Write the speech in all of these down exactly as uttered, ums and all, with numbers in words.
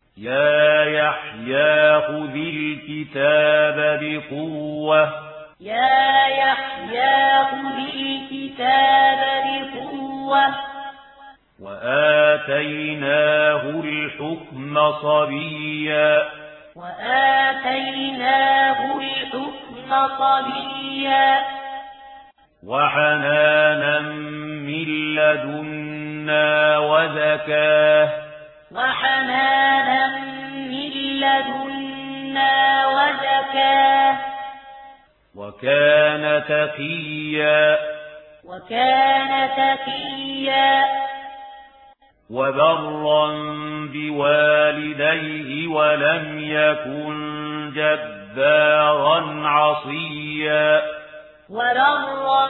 يا يحيى خذ الكتاب بقوة يا يحيى خذ الكتاب بقوة وآتيناه الحكم صبيا وآتيناه الحكم صبيا وحنانا من لدنا وزكاه وحنانا من لدنا وزكاه وكان تقيا وكان تقيا وبرا بوالديه ولم يكن جبارا عصيا وبرا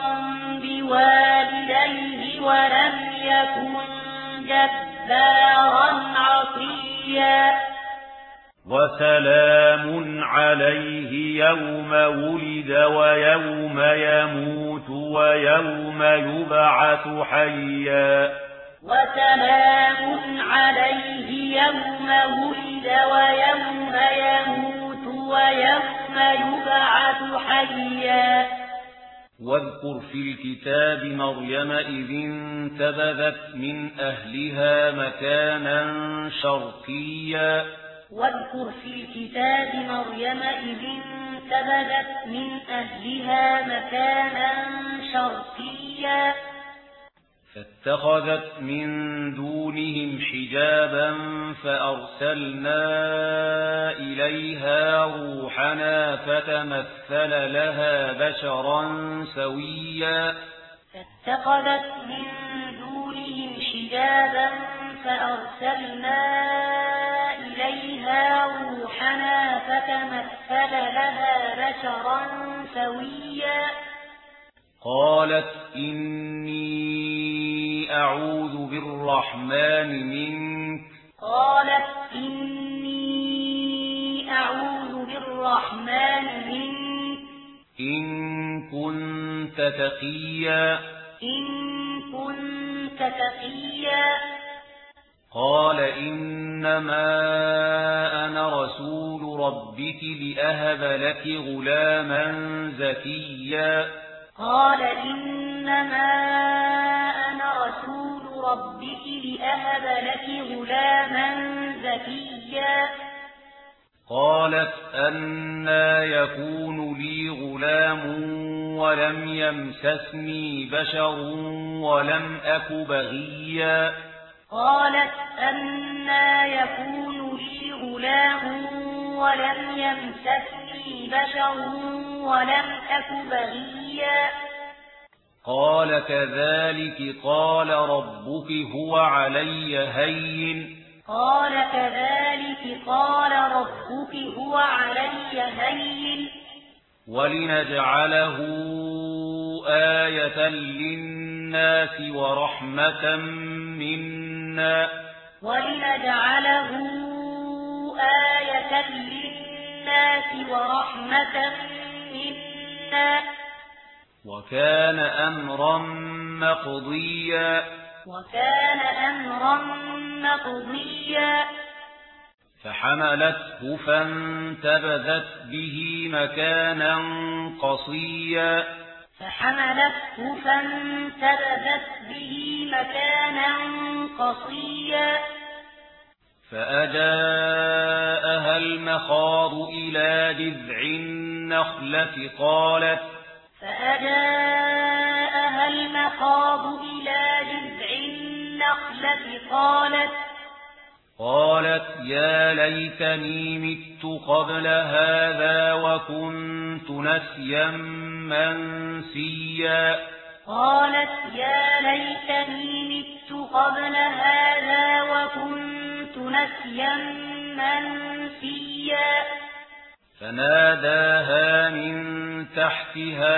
بوالديه ولم يكن جبارا عصيا وسلام عليه يوم ولد ويوم يموت ويوم يبعث حيا وسلام عليه يوم ولد ويوم يموت ويوم يبعث حيا واذكر في الكتاب مريم إذ انتبذت من أهلها مكانا شرقيا واذكر في الكتاب مريم إذ انتبذت من أهلها مكانا شرقيا فاتخذت من دونهم حجابا فأرسلنا إليها روحنا فتمثل لها بشرا سويا فاتخذت من دونهم حجابا فأرسلنا إليها روحنا فتمثل لها بشرا سويا قالت إني أعوذ بالرحمن منك قالت إني أعوذ بالرحمن منك إن كنت تقيا إن كنت تقيا قال إنما أنا رسول ربك لأهب لك غلاما زكيا قال إنما أنا رسول ربك لأهب لك غلاما زكيا قالت أنى يكون لي غلام ولم يمسسني بشر ولم أك بغيا قالت أنى يكون لي غلام ولم يمسسني بشر ولم أك بغيا قال كذلك قال ربك هو علي هين قال كذلك قال ربك هو علي هين ولنجعله آية للناس ورحمة منا ولنجعله آية للناس ورحمة منا وكان أمرا مقضيا وكان أمرا مقضيا فحملته فانتبذت به مكانا قصيا فحملته فانتبذت به مكانا قصيا فأجاءها المخاض إلى جذع النخلة قالت فأجاءها المخاض إلى جذع النخلة قالت قالت يا ليتني مت قبل هذا وكنت نسيا منسيا قالت يا ليتني مت قبل هذا وكنت نسيا منسيا فناداها من تحتها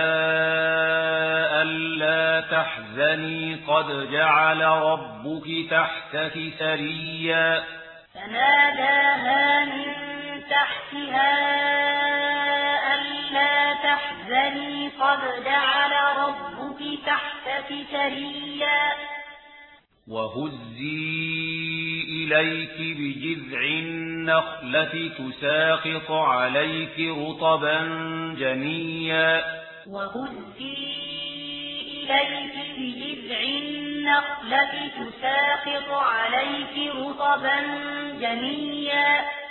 ألا تحزني قد جعل ربك تحتك سريا فناداها من تحتها ألا تحزني قد جعل ربك تحتك سريا وهزي إليك بجذع النخلة تساقط عليك رطبا جنيا وهزي إليك بجذع النخلة تساقط عليك رطبا جنيا